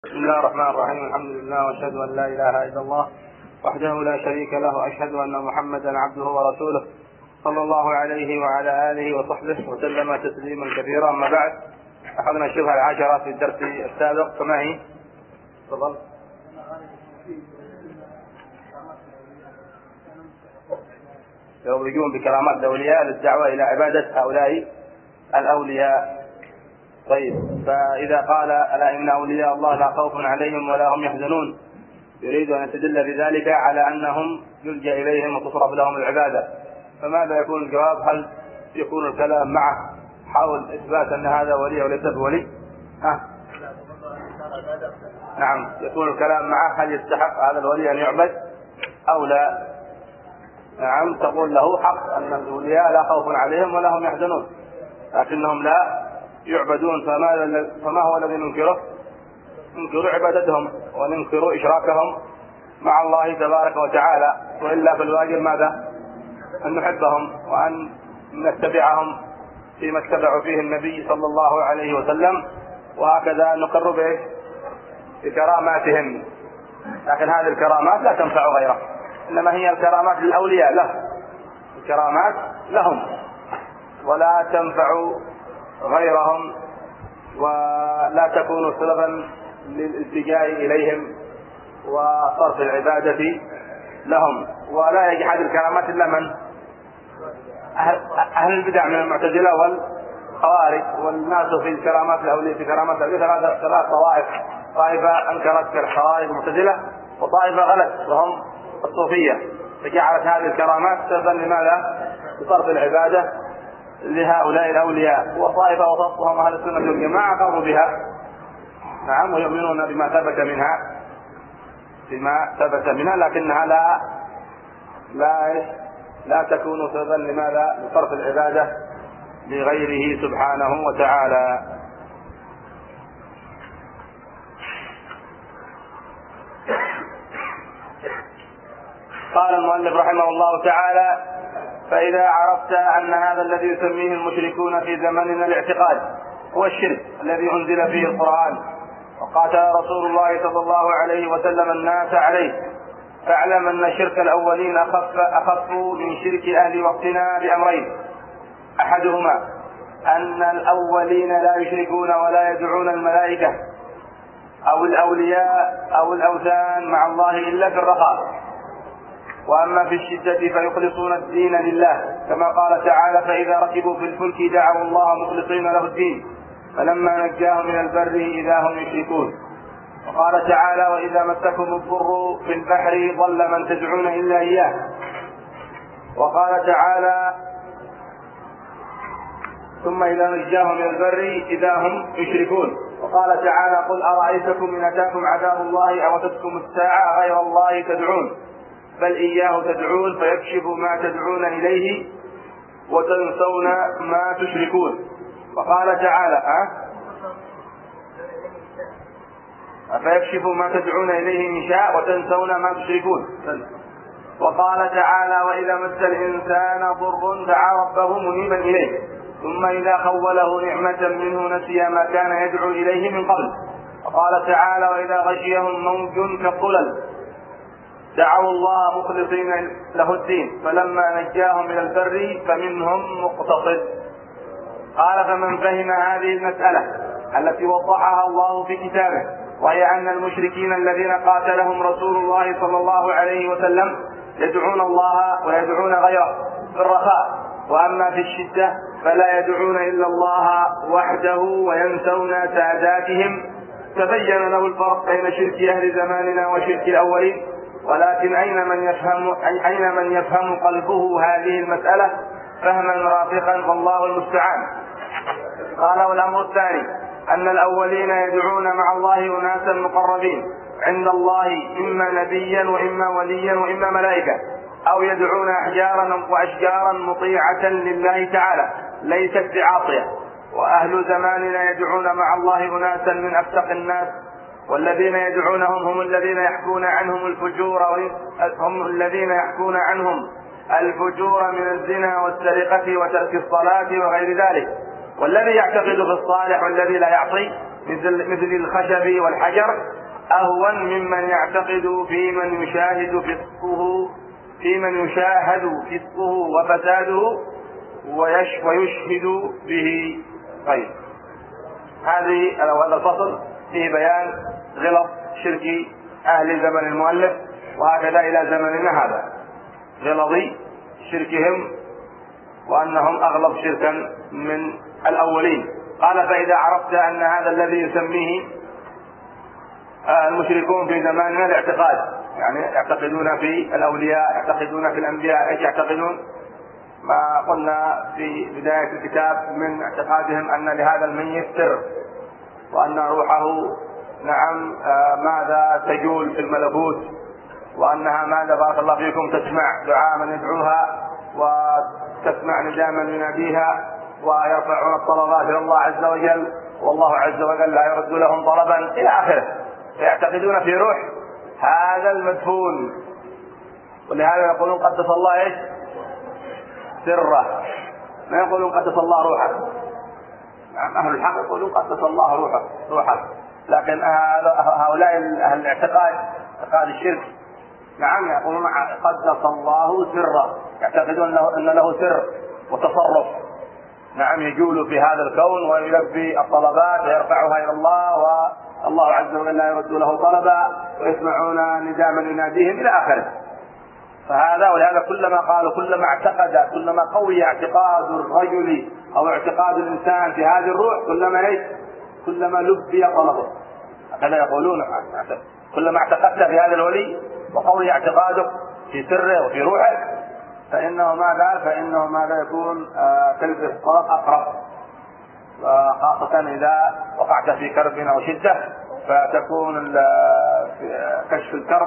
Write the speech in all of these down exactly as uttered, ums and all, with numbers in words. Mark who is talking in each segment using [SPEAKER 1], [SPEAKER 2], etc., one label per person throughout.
[SPEAKER 1] بسم الله الرحمن الرحيم. الحمد لله واشهد ان لا اله الا الله وحده لا شريك له واشهد ان محمدا عبده ورسوله صلى الله عليه وعلى اله وصحبه وسلم تسليما كثيرا. اما بعد، اخذنا الشبهه العاشره في الدرس السابق. فما هي؟ تفضل. يروجون بكرامات الاولياء للدعوه الى عباده هؤلاء الاولياء. طيب، فإذا قال ألا إن أولياء الله لا خوف عليهم ولا هم يحزنون، يريد أن يستدل بذلك على أنهم يلجأ إليهم وتصرف لهم العبادة، فماذا يكون الجواب؟ هل يكون الكلام معه حول إثبات أن هذا ولي وليس بولي؟ ها؟ نعم، يكون الكلام معه هل يستحق هذا الولي أن يعبد أو لا؟ نعم، تقول له حق أن الأولياء لا خوف عليهم ولا هم يحزنون، لكنهم لا يعبدون. فما, فما هو الذي ننكره؟ ننكر عبادتهم وننكر إشراكهم مع الله تبارك وتعالى، وإلا فالواجب ماذا؟ أن نحبهم وأن نتبعهم فيما اتبعوا فيه النبي صلى الله عليه وسلم، وهكذا نقر به بكراماتهم. لكن هذه الكرامات لا تنفع غيره، إنما هي الكرامات للأولياء له، الكرامات لهم ولا تنفع غيرهم، ولا تكون سببا للالتجاء إليهم وصرف العبادة لهم. ولا يجحد الكرامات إلا من؟ أهل البدع من المعتزلة والخوارج. والناس في الكرامات الأولياء في كرامات الأولياء ثلاث ثلاث طوائف: طائفة أنكرت كالخوارج المعتزلة، وطائفة غلت وهم الصوفية، فجعلت هذه الكرامات سببا لماذا؟ لصرف العبادة لهؤلاء الأولياء. وطائفة وسطهم أهل السنة والجماعة قاموا بها، نعم، ويؤمنون بما ثبت منها بما ثبت منها لكنها لا لا لا تكون سببا لماذا؟ لصرف العبادة لغيره سبحانه وتعالى. قال المؤلف رحمه الله تعالى: فإذا عرفت أن هذا الذي يسميه المشركون في زمننا الاعتقاد هو الشرك الذي أنزل فيه القرآن وقاتل رسول الله صلى الله عليه وسلم الناس عليه، فاعلم أن شرك الأولين أخف, أخف من شرك أهل وقتنا بأمرين: أحدهما أن الأولين لا يشركون ولا يدعون الملائكة أو الأولياء أو الأوثان مع الله إلا في الرخاء، وأما في الشدة فيخلصون الدين لله، كما قال تعالى: فإذا ركبوا في الفلك دعوا الله مخلصين له الدين فلما نجاهم من البر إذا هم يشركون. وقال تعالى: وإذا مسكم الضر في البحر ضل من تدعون إلا إياه. وقال تعالى: ثم إذا نجاهم من البر إذا هم يشركون. وقال تعالى: قل أرأيتكم إن أتاكم عذاب الله أو أتتكم الساعة غير الله تدعون بل إياه تدعون فيكشف ما تدعون إليه وتنسون ما تشركون. وقال تعالى: أه؟ فيكشف ما تدعون إليه إن شاء وتنسون ما تشركون. وقال تعالى: وإذا مس الإنسان ضر دعا ربه منيبا إليه ثم إذا خوله نعمة منه نسي ما كان يدعو إليه من قبل. وقال تعالى: وإذا غشيهم موج كالظلل دعوا الله مخلصين له الدين فلما نجاهم من البر فمنهم مقتصد. قال: فمن فهم هذه المسألة التي وضحها الله في كتابه، وهي أن المشركين الذين قاتلهم رسول الله صلى الله عليه وسلم يدعون الله ويدعون غيره في الرخاء، وأما في الشدة فلا يدعون إلا الله وحده وينسون ساداتهم، تبين له الفرق بين شرك أهل زماننا وشرك الأولين. ولكن أين من يفهم أين من يفهم قلبه هذه المسألة فهما رافقا، والله المستعان. قال: والأمر الثاني أن الأولين يدعون مع الله أناسا مقربين عند الله، إما نبيا وإما وليا وإما ملائكة، أو يدعون أحجارا وأشجارا مطيعة لله تعالى ليست بعاصية. وأهل زماننا يدعون مع الله أناسا من أفسق الناس، والذين يدعونهم هم الذين يحكون عنهم الفجور هم الذين يحكون عنهم الفجور من الزنا والسرقة وترك الصلاة وغير ذلك. والذي يعتقد في الصالح والذي لا يعصي مثل مثل الخشب والحجر أهون ممن يعتقد في من يشاهد فسقه في من يشاهد فسقه وفساده ويشهد به. طيب، هذه هذا الفصل فيه بيان غلط شرك أهل زمن المؤلف، وهكذا إلى زمننا هذا غلظ شركهم وأنهم أغلظ شركا من الأولين. قال: فإذا عرفت أن هذا الذي يسميه المشركون في زماننا الاعتقاد، يعني يعتقدون في الأولياء، يعتقدون في الأنبياء. ايش يعتقدون؟ ما قلنا في بداية الكتاب من اعتقادهم أن لهذا الميت سر، وأن روحه نعم ماذا تجول في الملكوت، وأنها ماذا بارك الله فيكم تسمع دعاء من يدعوها وتسمع نداء من يناديها، ويرفعون الطلبات إلى الله عز وجل، والله عز وجل لا يرد لهم طلبا إلى آخره. فيعتقدون في روح هذا المدفون، ولهذا يقولون قدس الله ايش؟ سره، ما يقولون قدس الله روحه. نعم، أهل الحق يقولون قدس الله روحه روحه لكن هؤلاء أهل الاعتقاد اعتقاد الشرك نعم يقولون قدس الله سره، يعتقدون أن له سر وتصرف نعم يجول في هذا الكون ويلبي الطلبات ويرفعها إلى الله، والله عز وجل لا يرد له طلبا، ويسمعون نداء من يناديهم إلى آخره. فهذا ولهذا كلما قالوا كلما اعتقد كلما قوي اعتقاد الرجل أو اعتقاد الإنسان في هذه الروح كلما ايش؟ كلما لبي طلبه. هكذا يقولون: كلما اعتقدت في هذا الولي وقوي اعتقادك في سره وفي روحه فإنه ماذا؟ فإنه ماذا يكون تلبس طلب أقرب، خاصة إذا وقعت في كرب أو شدة، فتكون كشف الكرب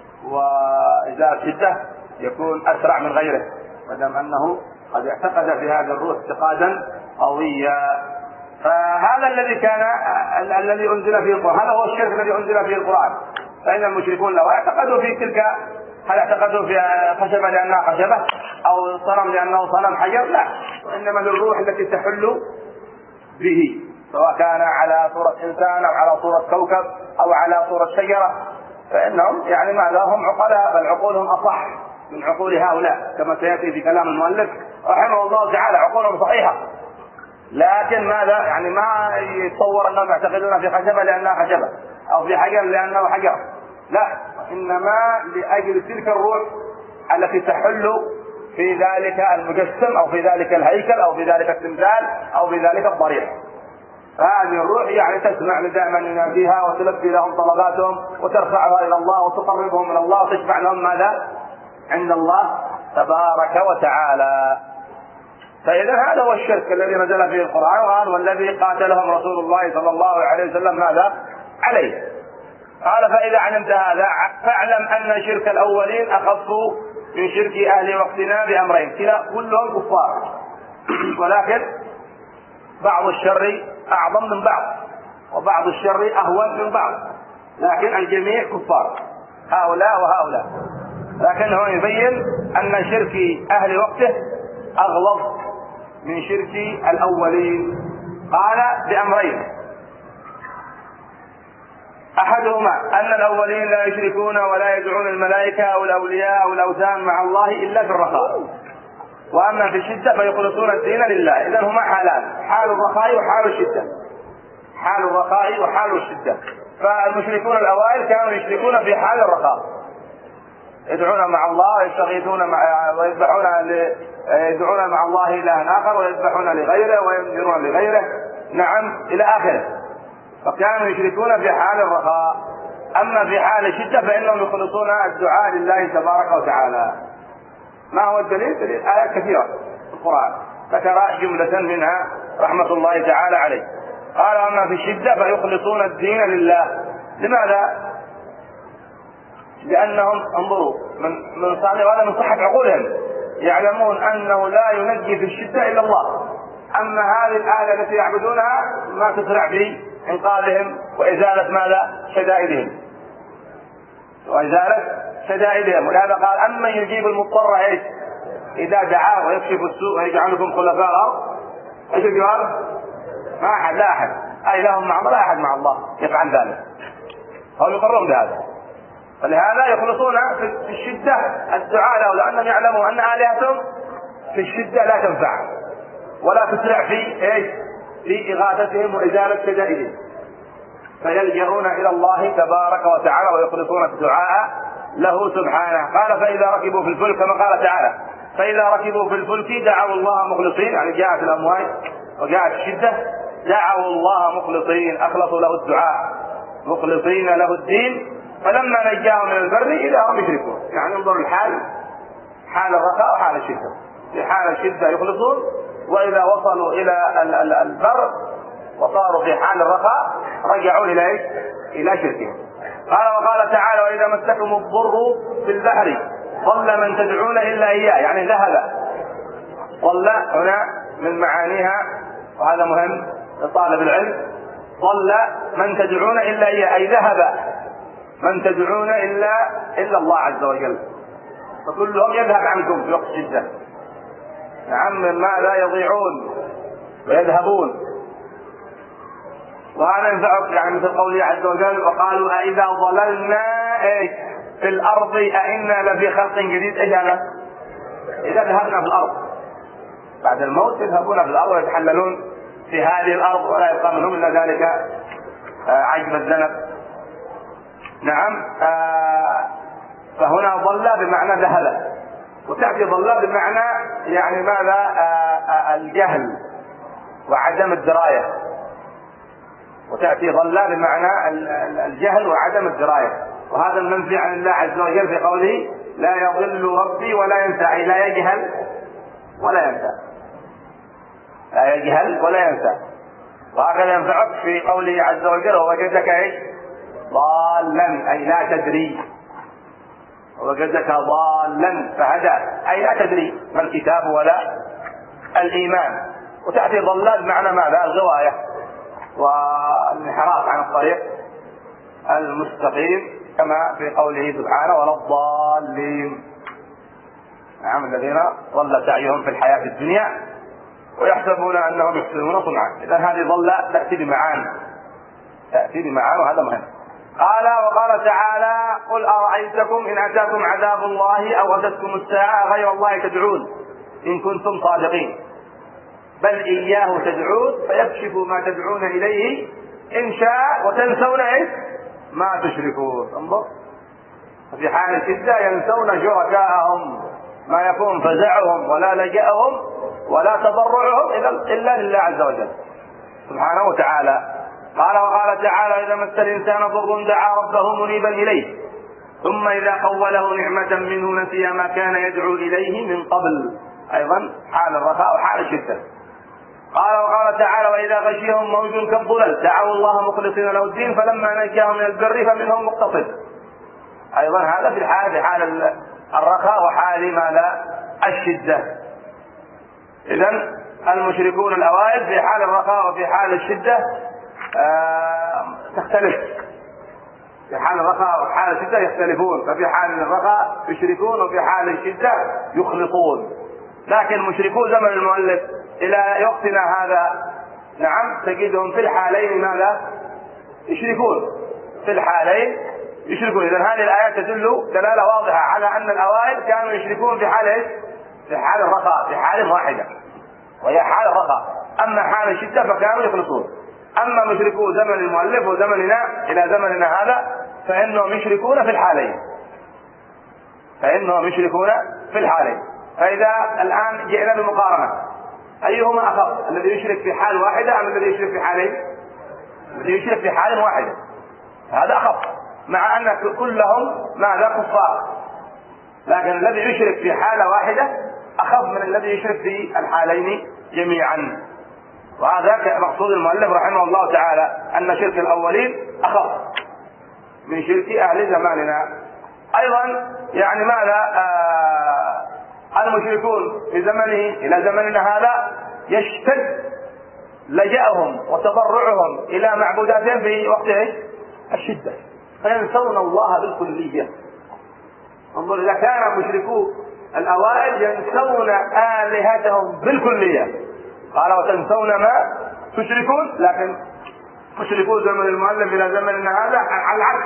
[SPEAKER 1] وإزالة الشدة يكون أسرع من غيره، مادام أنه قد اعتقد في هذا الروح اعتقادا قويا. فهذا الذي كان الذي أنزل فيه القرآن، هذا هو الشرك الذي أنزل فيه القرآن. فإن المشركون لو اعتقدوا في تلك، هل اعتقدوا في خشبة لأنها خشبة أو صنم لأنه صنم حجر؟ لا، وإنما للروح التي تحل به، سواء كان على صورة إنسان أو على صورة كوكب أو على صورة شجرة، فإنهم يعني ماذا؟ هم عقلاء، بل عقولهم أصح من عقول هؤلاء كما سيأتي في كلام المؤلف رحمه الله تعالى. عقولهم صحيحة، لكن ماذا؟ يعني ما يتصور أنهم يعتقدون في خشبة لأنها خشبة أو في حجر لأنه حجر، لا، إنما لأجل تلك الروح التي تحل في ذلك المجسم أو في ذلك الهيكل أو في ذلك التمثال أو في ذلك الضريح. هذه الروح يعني تسمع نداء من يناديها وتلبي لهم طلباتهم وترفعها إلى الله وتقربهم إلى الله وتشفع لهم ماذا؟ عند الله تبارك وتعالى. فإذا هذا هو الشرك الذي نزل فيه القرآن والذي قاتلهم رسول الله صلى الله عليه وسلم ماذا؟ عليه. قال: فإذا علمت هذا فاعلم أن شرك الأولين أخف من شرك أهل وقتنا بأمرين، كلا كلهم كفار، ولكن بعض الشر أعظم من بعض وبعض الشر أهون من بعض، لكن الجميع كفار هؤلاء وهؤلاء. لكنه يبين أن شرك أهل وقته أغلظ من شرك الأولين. قال: بأمرين: أحدهما أن الأولين لا يشركون ولا يدعون الملائكة أو الأولياء أو الأوثان مع الله إلا في الرخاء، وأما في الشدة فيخلصون الدين لله. إذن هما حالان: حال الرخاء وحال الشدة. حال الرخاء وحال الشدة. فالمشركون الأوائل كانوا يشركون في حال الرخاء، يدعون مع الله ويستغيثون مع ويذبحون ل... يدعون مع الله إلها آخر ويذبحون لغيره وينذرون لغيره نعم إلى آخره. فكانوا يشركون في حال الرخاء. أما في حال الشدة فإنهم يخلصون الدعاء لله تبارك وتعالى. ما هو الدليل؟ دليل آيات كثيرة في القرآن ذكر جملة منها رحمة الله تعالى عليه. قال: أما في الشدة فيخلصون الدين لله. لماذا؟ لأنهم انظروا من من صالح هذا من صحة عقولهم، يعلمون أنه لا ينجي في الشدة إلا الله. أما هذه الآلة التي يعبدونها ما تسرع في إنقاذهم وإزالة ماذا؟ شدائدهم وإزالة شدائدهم. ولهذا قال: أما يجيب المضطر إيش؟ إذا دعاه ويكشف السوء ويجعلكم خلفاء الأرض. إيش الجواب؟ ما أحد، لا أحد. أي لهم مع الله لا أحد مع الله يفعل ذلك، هم يقرون بهذا. فلهذا يخلصون في الشدة الدعاء له، لأنهم يعلموا أن آلهتهم في الشدة لا تنفع ولا تسرع في إيش؟ في إغاثتهم وإزالة شدائدهم، فيلجؤون إلى الله تبارك وتعالى ويخلصون الدعاء له سبحانه. قال فإذا ركبوا في الفلك كما قال تعالى فإذا ركبوا في الفلك دعوا الله مخلصين، يعني جاءت الأمواج وجاءت الشدة دعوا الله مخلصين، أخلصوا له الدعاء مخلصين له الدين، فلما نجاهم من البر إذا هم يشركون. يعني انظروا الحال، حال الرخاء وحال الشدة. في حال الشدة يخلصون، وإذا وصلوا إلى البر وصاروا في حال الرخاء رجعوا إلى إيش؟ إلى شركهم. قال وقال تعالى وإذا مسكم الضر في البحر ضل من تدعون إلا إياه، يعني ذهب. ضل هنا من معانيها، وهذا مهم لطالب العلم، ضل من تدعون إلا إياه، أي ذهب من تدعون إلا إلا الله عز وجل، فكلهم يذهب عنكم في وقت الشدة. نعم، مما لا يضيعون ويذهبون. وهذا ينفعك يعني مثل قوله عز وجل وقالوا أإذا ضللنا إيش في الأرض أإنا لفي خلق جديد. إيش هذا؟ إذا ذهبنا في الأرض بعد الموت يذهبون في الأرض ويتحللون في هذه الأرض ولا يبقى منهم إلا ذلك عجب الذنب. نعم، فهنا ضل بمعنى ذهب، وتأتي ضل بمعنى يعني ماذا؟ الجهل وعدم الدراية، وتأتي ضل بمعنى الجهل وعدم الدراية. وهذا المنفي عن الله عز وجل في قوله لا يضل ربي ولا ينسى، أي لا يجهل ولا ينسى، لا يجهل ولا ينسى. وهكذا ينفعك في قوله عز وجل ووجدك ايش؟ ضالا، أي لا تدري، ووجدك ضالا فهدى، أي لا تدري ما الكتاب ولا الإيمان. وتأتي ضلال بمعنى ماذا؟ الغواية والانحراف عن الطريق المستقيم، كما في قوله سبحانه ولا الضالين. نعم، الذين ضل سعيهم في الحياة الدنيا ويحسبون أنهم يحسنون صنعا. إذا هذه ضلة تأتي بمعاني، تأتي بمعاني، وهذا مهم. قال وقال تعالى قل أرأيتكم إن أتاكم عذاب الله أو أتتكم الساعة غير الله تدعون إن كنتم صادقين بل إياه تدعون فيكشف ما تدعون إليه إن شاء وتنسون إيه ما تشركون. انظر، في حال الشدة ينسون شركاءهم، ما يكون فزعهم ولا لجأهم ولا تضرعهم إلا لله عز وجل سبحانه وتعالى. قال وقال تعالى إذا مس الإنسان ضر دعا ربه منيبا إليه ثم إذا خوله نعمة منه نسي ما كان يدعو إليه من قبل. أيضا حال الرخاء وحال الشدة. قال وقال تعالى وإذا غشيهم موج كالظلل دعوا الله مخلصين له الدين فلما نجاهم من البر فمنهم مقتصد. أيضا هذا في الحال في حال الرخاء وحال ماذا؟ الشدة. إذن المشركون الأوائل في حال الرخاء وفي حال الشدة آه تختلف. في حال الرخاء وحال الشدة يختلفون، ففي حال الرخاء يشركون وفي حال الشدة يخلصون. لكن مشركون زمن المؤلف إلى وقتنا هذا نعم تجدهم في الحالين ماذا؟ يشركون، في الحالين يشركون. إذن هذه الآيات تدل دلالة واضحة على أن الأوائل كانوا يشركون في حال إيش؟ في حال الرخاء، في حال واحدة وهي حال الرخاء. أما حال الشدة فكانوا يخلصون. أما مشركو زمن المؤلف وزمننا إلى زمننا هذا فإنهم يشركون في الحالين، فإنهم يشركون في الحالين. فإذا الآن جئنا بمقارنة أيهما أخف؟ الذي يشرك في حال واحدة أم الذي يشرك في حالين؟ الذي يشرك في حال واحدة هذا أخف، مع أن كلهم ماذا؟ كفار، لكن الذي يشرك في حالة واحدة أخف من الذي يشرك في الحالين جميعا. وهذا مقصود المؤلف رحمه الله تعالى أن شرك الأولين أخف من شرك أهل زماننا. أيضا يعني ماذا؟ آه المشركون في زمنه إلى زمننا هذا يشتد لجأهم وتضرعهم إلى معبوداتهم في وقت الشدة فينسون الله بالكلية. انظر، إذا كان مشركو الأوائل ينسون آلهتهم بالكلية قال وتنسون ما تشركون، لكن مشركون زمن المؤلف إلى زمننا هذا على العكس.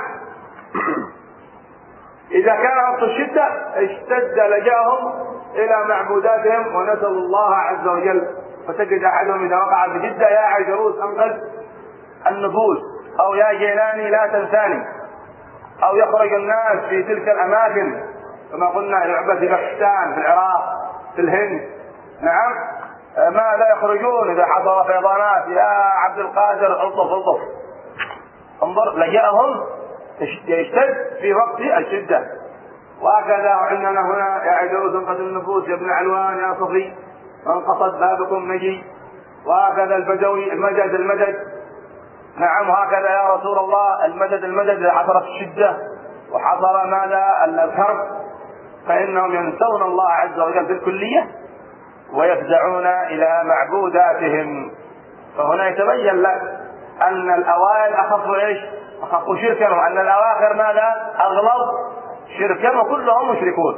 [SPEAKER 1] إذا كان وقت الشدة اشتد لجاهم إلى معبوداتهم ونسأل الله عز وجل، فتجد أحدهم إذا وقع بجدة يا عيدروس أنقذ النفوس، أو يا جيلاني لا تنساني، أو يخرج الناس في تلك الأماكن كما قلنا يعبد في باكستان، في العراق، في الهند، نعم، ما لا يخرجون إذا حصل فيضانات يا عبد القادر الطف الطف. انظر لجأهم يشتد في وقت الشدة. وهكذا عندنا هنا يا عيدروس انقذ النفوس، يا ابن علوان يا صفي وانقصد بابكم نجي. وهكذا البدوي المدد المدد، نعم، وهكذا يا رسول الله المدد المدد. إذا حصلت الشدة وحصل ماذا الكرب فإنهم ينسون الله عز وجل بالكلية ويفزعون إلى معبوداتهم. فهنا يتبين لك أن الأوائل أخف إيش؟ أخف شركا، وأن الأواخر ماذا؟ أغلظ شركا، وكلهم مشركون،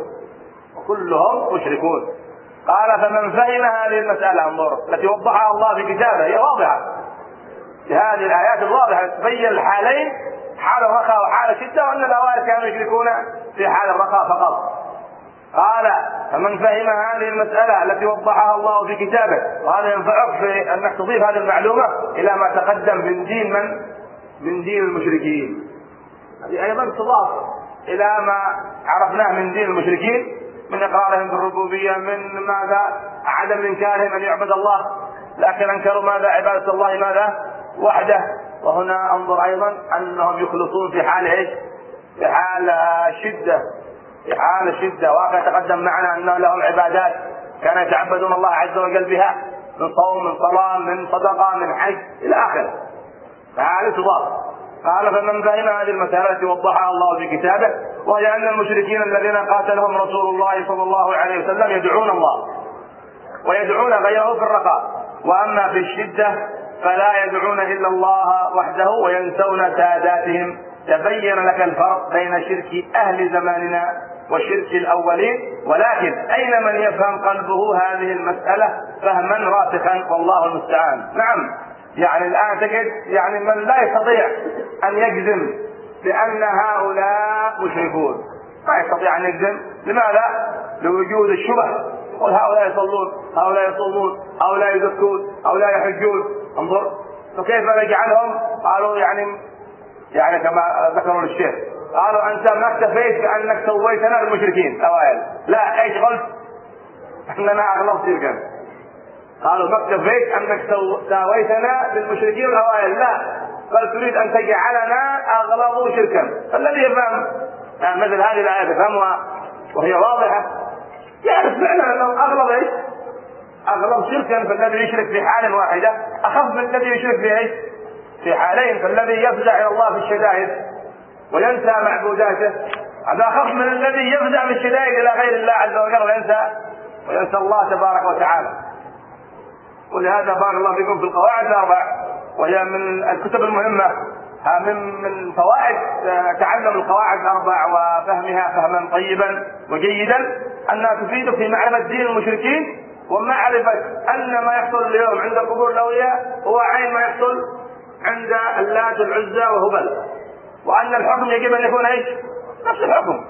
[SPEAKER 1] وكلهم مشركون. قال فمن فهم هذه المسألة، انظر التي وضحها الله في كتابه، هي واضحة في هذه الآيات الواضحة تبين الحالين، حال الرخاء وحال الشدة، وأن الأوائل كانوا يشركون في حال الرخاء فقط. قال فمن فهم هذه المسألة التي وضحها الله في كتابه، وهذا ينفعك في أنك تضيف هذه المعلومة إلى ما تقدم من دين من؟ من دين المشركين. هذه أيضا تضاف إلى ما عرفناه من دين المشركين من إقرارهم بالربوبية، من ماذا؟ عدم إنكارهم أن يعبد الله، لكن أنكروا ماذا؟ عبادة الله ماذا؟ وحده. وهنا انظر أيضا أنهم يخلصون في حال إيش؟ في حال الشدة، في حال الشدة. وهكذا تقدم معنا أن لهم عبادات كانوا يتعبدون الله عز وجل بها، من صوم، من صلاة، من صدقة، من حج إلى آخره. فهذه تضاف. قال فمن فهم هذه المسألة التي وضحها الله في كتابه، وهي أن المشركين الذين قاتلهم رسول الله صلى الله عليه وسلم يدعون الله ويدعون غيره في الرخاء، وأما في الشدة فلا يدعون إلا الله وحده وينسون ساداتهم. تبين لك الفرق بين شرك أهل زماننا وشرك الأولين، ولكن أين من يفهم قلبه هذه المسألة فهما راسخا، والله المستعان. نعم، يعني الآن تجد يعني من لا يستطيع أن يجزم بأن هؤلاء مشركون، ما يستطيع أن يجزم. لماذا؟ لوجود الشبه. يقول هؤلاء يصلون، هؤلاء يصومون، هؤلاء يزكون، هؤلاء يحجون. انظر فكيف نجعلهم؟ قالوا يعني يعني كما ذكروا للشيخ، قالوا أنت ما اكتفيت بأنك سويتنا بالمشركين أوائل، لا ايش قلت؟ أننا أغلظ شركا. قالوا ما اكتفيت أنك سويتنا بالمشركين الأوائل، لا، بل تريد أن تجعلنا أغلظ شركا. فالذي يفهم يعني مثل هذه الآية يفهمها وهي واضحة يعرف فعلا أنهم أغلظ إيش؟ أغلظ شركا. فالذي يشرك في حال واحدة أخف من الذي يشرك في إيش؟ في حالين. فالذي يفزع إلى الله في الشدائد وينسى معبوداته هذا أخف من الذي يفزع في الشدائد إلى غير الله عز وجل وينسى وينسى الله تبارك وتعالى. ولهذا بارك الله فيكم في القواعد الأربع، وهي من الكتب المهمة، من من فوائد تعلم القواعد الأربع وفهمها فهما طيبا وجيدا أنها تفيد في معرفة دين المشركين، ومعرفة أن ما يحصل اليوم عند قبور الأولياء هو عين ما يحصل عند اللات والعزى وهبل، وأن الحكم يجب أن يكون ايش؟ نفس الحكم،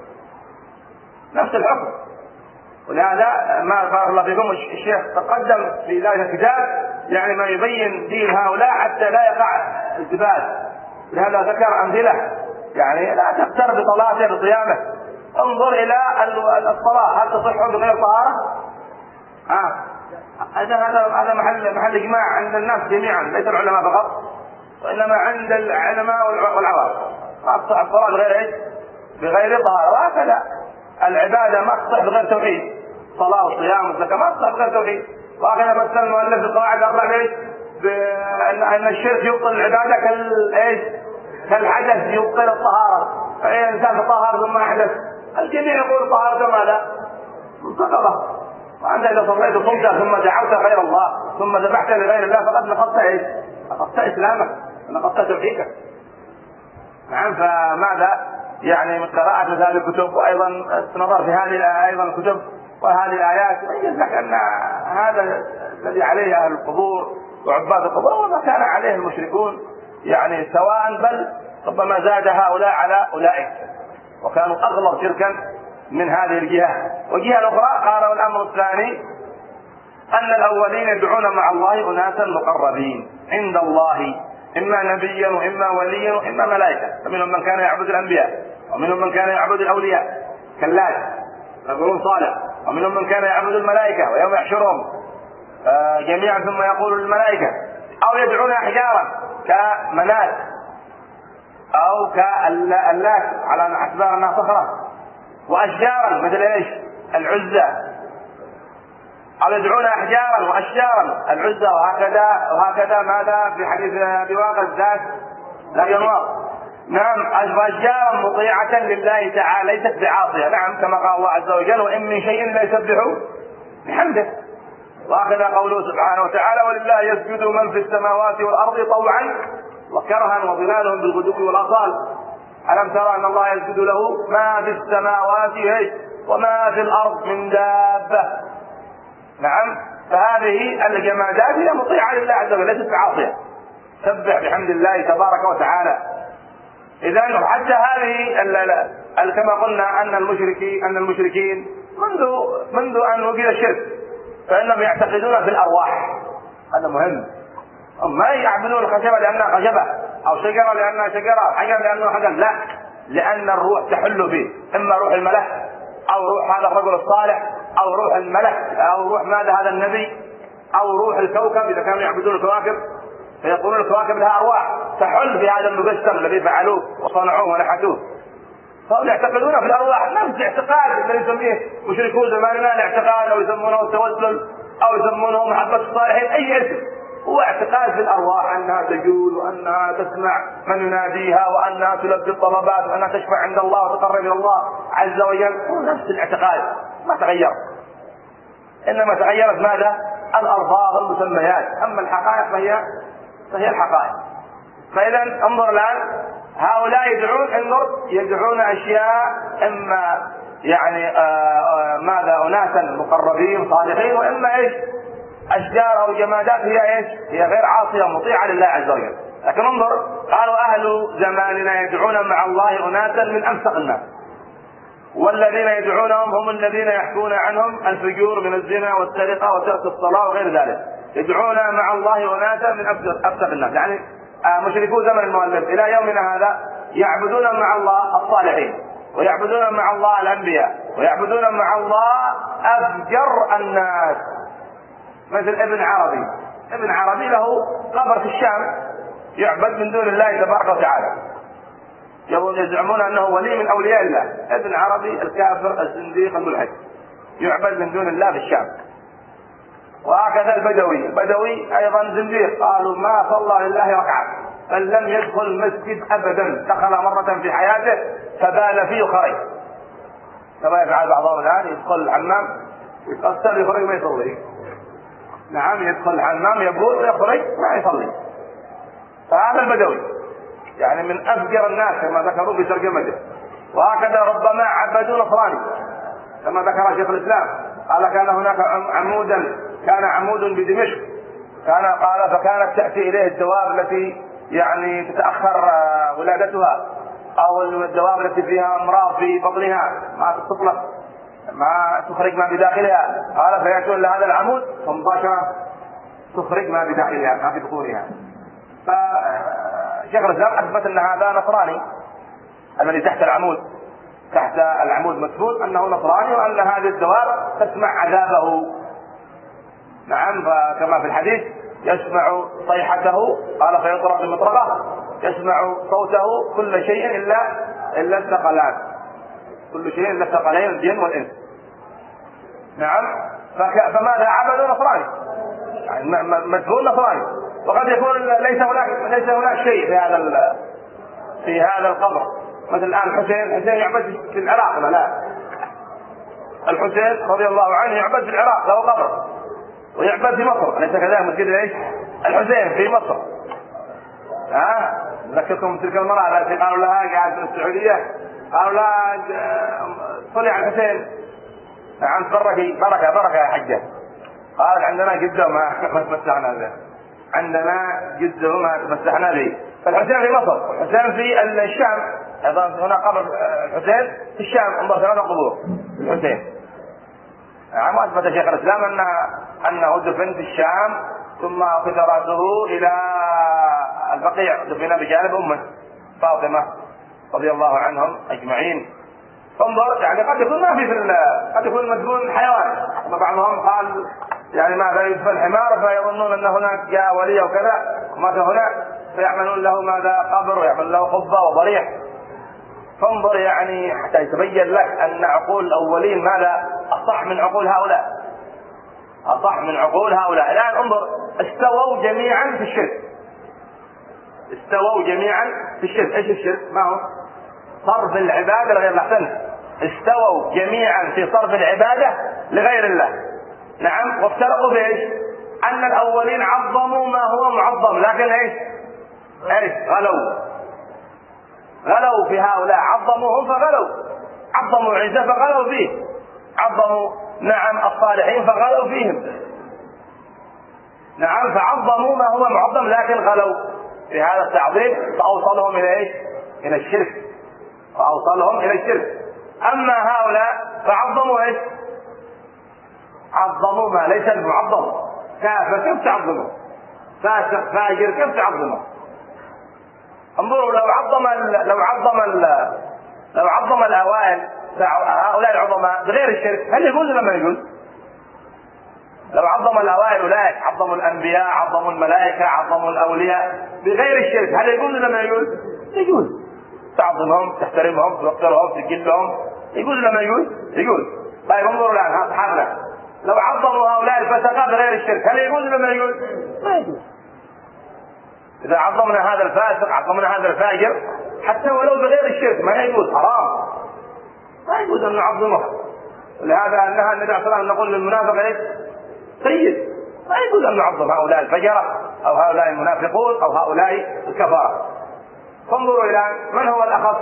[SPEAKER 1] نفس الحكم. ولهذا ما بارك الله فيكم الشيخ تقدم في ذلك الكتاب يعني ما يبين دين هؤلاء حتى لا يقع التباس. لهذا ذكر أمثلة، يعني لا تغتر بصلاته بصيامه. انظر إلى الصلاة، هل تصح بغير طهارة؟ آه. هذا هذا محل محل إجماع عند الناس جميعا، ليس العلماء فقط، وإنما عند العلماء والعوام. ما تصح الصلاة بغير ايش؟ بغير طهارة. وهكذا العبادة ما تصح بغير توحيد، صلاة والصيام والزكاة ما تصح بغير توحيد. وهكذا مثل المؤلف في القواعد الأربع ايش؟ بأن الشرك يبطل العبادة كالايش؟ كالحدث يبطل الطهارة. فإن الإنسان تطهر ثم أحدث الجميع يقول طهارة ماذا؟ منتقضة. وأنت إذا صليت وصمت ثم دعوت غير الله ثم ذبحت لغير الله فقد نقضت ايش؟ نقضت إسلامك، نقضت توحيدك. نعم. فماذا يعني من قراءة هذه الكتب وأيضا النظر في هذه أيضا الكتب وهذه الآيات يبين لك أن هذا الذي عليه أهل القبور وعباد القبور وما كان عليه المشركون يعني سواء، بل ربما زاد هؤلاء على أولئك، وكانوا أغلظ شركا من هذه الجهة. والجهة الأخرى قالوا الأمر الثاني أن الأولين يدعون مع الله أناسا مقربين عند الله، إما نبيا وإما وليا وإما ملائكة، فمنهم من كان يعبد الأنبياء ومنهم من كان يعبد الأولياء كاللات يقولون صالح، ومنهم من كان يعبد الملائكة ويوم يحشرهم جميعا ثم يقول الملائكة، أو يدعون أحجارا كمنات أو كاللات على اعتبار أنها صخرة، وأشجارا مثل إيش العزة، أو يدعون أحجارا وأشجارا العزة، وهكذا وهكذا ماذا في حديث أبي واقد ذات لا ينواط. نعم، أشجارا مطيعة لله تعالى ليست بعاصية، نعم كما قال الله عز وجل وإن من شيء لا يسبح بحمده. وهكذا قوله سبحانه وتعالى ولله يسجد من في السماوات والأرض طوعا وكرها وظلالهم بالغدو والآصال. ألم ترى أن الله يسجد له ما في السماوات وما في الأرض من دابة. نعم، فهذه الجمادات هي مطيعة لله عز وجل ليست بعاصية، سبح بحمد الله تبارك وتعالى. إذن حتى هذه كما قلنا أن المشركين أن المشركين منذ منذ أن وجد الشرك فإنهم يعتقدون في الأرواح، هذا مهم. هم ما يعبدون الخشبة لأنها خشبة أو شجرة لأنها شجرة أو حجر لأنه حجر، لا، لأن الروح تحل به، إما روح الملك أو روح هذا الرجل الصالح أو روح الملك أو روح ماذا هذا النبي أو روح الكوكب إذا كانوا يعبدون الكواكب فيقولون الكواكب لها أرواح تحل في هذا المجسم الذي فعلوه وصنعوه ونحتوه. فهم يعتقدون في الأرواح نفس اعتقاد الذي يسميه مشركو زماننا الاعتقاد، أو يسمونه التوسل أو يسمونه محبة الصالحين، أي اسم، هو اعتقاد في الأرواح أنها تجول وأنها تسمع من يناديها وأنها تلبي الطلبات وأنها تشفع عند الله وتقرب إلى الله عز وجل. هو نفس الاعتقاد ما تغير، إنما تغيرت ماذا؟ الألفاظ المسميات، أما الحقائق فهي فهي الحقائق. فإذا انظر الآن هؤلاء يدعون انظر يدعون أشياء إما يعني آآ آآ ماذا أناسا مقربين صالحين، وإما إيش أشجار أو جمادات هي إيش هي غير عاصية مطيعة لله عز وجل. لكن انظر قالوا أهل زماننا يدعون مع الله أناسا من أفسق الناس، والذين يدعونهم هم الذين يحكون عنهم الفجور من الزنا والسرقة وترك الصلاة وغير ذلك. يدعون مع الله أناسا من أفسق الناس، يعني مشركو زمن المؤلف إلى يومنا هذا يعبدون مع الله الصالحين ويعبدون مع الله الأنبياء ويعبدون مع الله أفجر الناس، مثل ابن عربي. ابن عربي له قبر في الشام يعبد من دون الله تبارك وتعالى، يزعمون أنه ولي من أولياء الله. ابن عربي الكافر الزنديق الملحد يعبد من دون الله في الشام. وهكذا البدوي البدوي أيضا زنديق، قالوا ما صلى لله ركعة بل لم يدخل المسجد أبدا، دخل مرة في حياته فبال فيه وخرج، كما يفعل بعضهم الآن، يدخل الحمام يتغسل يخرج ما يصلي. نعم، يدخل الحمام يبول ويخرج ما يصلي. فهذا البدوي يعني من أفجر الناس كما ذكروا في ترجمته. وهكذا ربما عبدوا نصراني كما ذكر شيخ الإسلام، قال كان هناك عمودا كان عمود بدمشق، كان قال فكانت تأتي إليه الدواب التي يعني تتأخر ولادتها أو الدواب التي فيها أمراض في بطنها ما تطلق ما تخرج ما بداخلها، قال فيأتون لهذا العمود فمباشرة تخرج ما بداخلها ما في بطونها. فشيخ الإسلام أثبت أن هذا نصراني الذي تحت العمود تحت العمود مثبوت أنه نصراني، وأن هذه الدواب تسمع عذابه. نعم، كما في الحديث يسمع صيحته قال فيضرب بمطرقة يسمع صوته كل شيء إلا إلا الثقلان، كل شيء إلا الثقلين الجن والإنس. نعم، فماذا عبدوا نصراني يعني مدفون نصراني، وقد يكون ليس هناك ليس هناك شيء في هذا في هذا القبر. مثل الآن الحسين الحسين يعبد في العراق، لا لا الحسين رضي الله عنه يعبد في العراق له قبر، ويعبد في مصر، أليس كذلك مسجد ايش الحسين في مصر؟ ها ذكركم تلك المرأة التي قالوا لها قاعدة في السعودية قالوا لها صلي على الحسين، نعم تبركي بركة بركة يا حجة، قالت عندنا جده ما ما تمسحنا به، عندنا جده ما تمسحنا به. فالحسين في مصر والحسين في الشام، ايضا هنا قبر الحسين في الشام، انظر ثلاث قبور الحسين. نعم، اثبت شيخ الاسلام ان انه دفن في الشام ثم اخذ راسه الى البقيع، دفن بجانب امه فاطمه رضي الله عنهم اجمعين. انظر يعني قد يكون ما في في قد يكون مدفون حيوان، بعضهم قال يعني ماذا يدفن حمار فيظنون ان هناك جاء ولي وكذا مات هناك فيعملون له ماذا قبر ويعملون له قبه وضريح. فانظر يعني حتى يتبين لك ان عقول الاولين ماذا اصح من عقول هؤلاء، اصح من عقول هؤلاء. الان انظر، استووا جميعا في الشرك، استووا جميعا في الشرك. ايش الشرك؟ ما هو صرف العباده لغير الله. احسنت، استووا جميعا في صرف العباده لغير الله. نعم، وافترقوا بايش؟ ان الاولين عظموا ما هو معظم، لكن ايش؟ ايش؟ غلوا، غلوا في هؤلاء، عظموهم فغلوا، عظموا عيسى فغلوا فيه، عظموا نعم الصالحين فغلوا فيهم. نعم، فعظموا ما هو معظم لكن غلوا في هذا التعظيم، فاوصلهم الى ايش؟ الى الشرك، فاوصلهم الى الشرك. اما هؤلاء فعظموا ايش؟ عظموا ما ليس المعظم. كافر كيف تعظمه؟ فاسق فاجر كيف تعظمه؟ انظروا، لو عظم ال... لو عظم ال... لو عظم الاوائل هؤلاء العظماء بغير الشرك، هل يجوز ولا ما يجوز؟ لو عظم الاوائل اولئك، عظموا الانبياء، عظموا الملائكه، عظموا الاولياء بغير الشرك، هل يجوز ولا ما يجوز؟ يجوز. تعظمهم، تحترمهم، توقرهم، تجلهم، يجوز ولا ما يجوز؟ يجوز. طيب انظروا الان اصحابنا، لو عظموا هؤلاء الفسقه بغير الشرك، هل يجوز ولا ما يجوز؟ ما يجوز. إذا عظمنا هذا الفاسق، عظمنا هذا الفاجر، حتى ولو بغير الشرك ما يجوز، حرام، ما يجوز أن نعظمه. ولهذا نهى النبي صلى الله عليه وسلم نقول للمنافق إيش؟ سيد. ما يجوز أن نعظم هؤلاء الفجرة أو هؤلاء المنافقون أو هؤلاء الكفرة. فانظروا إلى من هو الأخص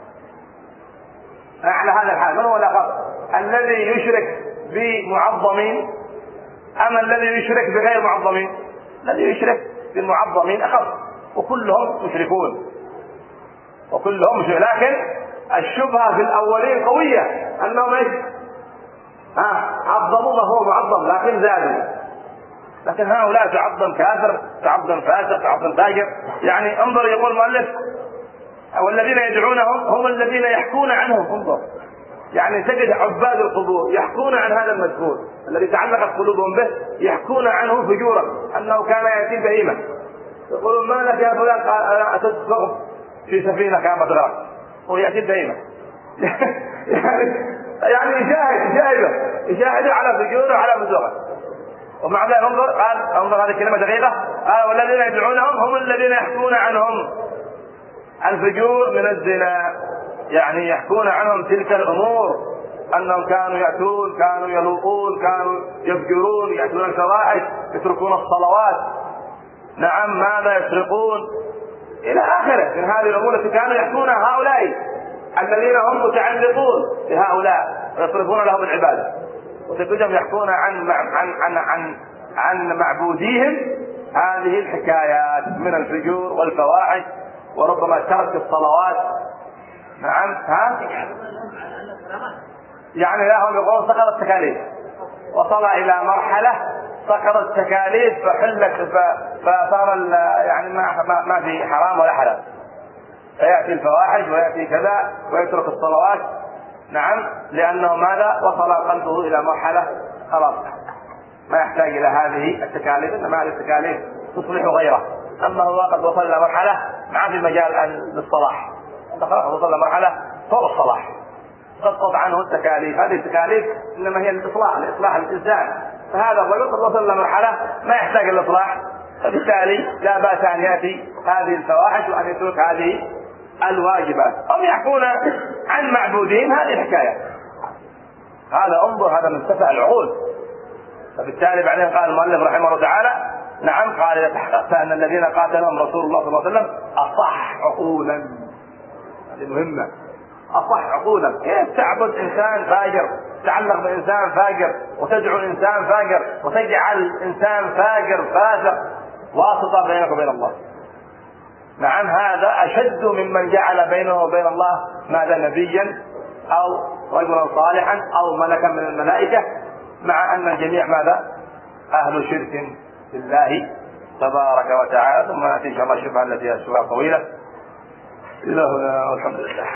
[SPEAKER 1] على هذا الحال، من هو الأخص؟ الذي يشرك بمعظمين أم الذي يشرك بغير معظمين؟ الذي يشرك بالمعظمين أخف، وكلهم مشركون، وكلهم مشركون. لكن الشبهة في الأولين قوية أنهم إيش؟ آه عظموا ما هو معظم لكن زادوا. لكن هؤلاء تعظم كافر، تعظم فاسق، تعظم فاجر. يعني انظر، يقول المؤلف والذين يدعونهم هم الذين يحكون عنهم. انظر، يعني تجد عباد القبور يحكون عن هذا المذكور الذي تعلقت قلوبهم به، يحكون عنه فجورا، انه كان ياتي بهيمه، يقولون ما لك يا فلان؟ قال انا اتيت صغر في سفينه كانت غرق، هو ياتي بهيمه. يعني يعني يشاهد يشاهد يشاهد على فجوره وعلى فجوره. ومع ذلك انظر، قال انظر هذه الكلمه دقيقه، قال والذين يدعونهم هم الذين يحكون عنهم الفجور من الزنا، يعني يحكون عنهم تلك الامور، انهم كانوا ياتون، كانوا يلوطون، كانوا يفجرون، ياتون الفواحش، يتركون الصلوات، نعم ماذا يسرقون الى اخره من هذه الامور التي كانوا يحكونها هؤلاء الذين هم متعلقون بهؤلاء ويصرفون لهم العباده، وتجدهم يحكون عن عن عن عن, عن معبوديهم هذه الحكايات من الفجور والفواحش وربما ترك الصلوات. نعم، ها يعني لهم يقولون سقط التكاليف، وصل الى مرحله سقط التكاليف فحلت فصار يعني ما ما في حرام ولا حلال، فياتي الفواحش وياتي كذا ويترك الصلوات. نعم، لانه ماذا؟ وصل قلبه الى مرحله خلاص ما يحتاج الى هذه التكاليف، انما هذه التكاليف تصلح غيره. اما هو قد وصل الى مرحله ما في مجال للصلاح، خلاص وصل الى مرحله فوق الصلاح، تسقط عنه التكاليف. هذه التكاليف انما هي الاصلاح، لاصلاح الانسان، فهذا الرجل قد وصل الى مرحله ما يحتاج الى الاصلاح، فبالتالي لا باس ان ياتي هذه الفواحش وان يترك هذه الواجبات. هم يحكون عن معبودين هذه الحكايه، هذا انظر، هذا من سفه العقول. فبالتالي بعدين قال المؤلف رحمه الله تعالى، نعم، قال اذا تحققت ان الذين قاتلهم رسول الله صلى الله عليه وسلم اصح عقولا، هذه مهمه، اصح عقولا. كيف تعبد انسان فاجر، تتعلق بانسان فاجر، وتدعو انسان فاجر، وتجعل انسان فاجر فاسق واسطه بينك وبين الله؟ نعم هذا أشد ممن جعل بينه وبين الله ماذا نبيا أو رجلا صالحا أو ملكا من الملائكة، مع أن الجميع ماذا أهل شرك بالله تبارك وتعالى. ثم نأتي إن شاء الله الشبهة التي هي السؤال طويلة. إلى هنا والحمد لله.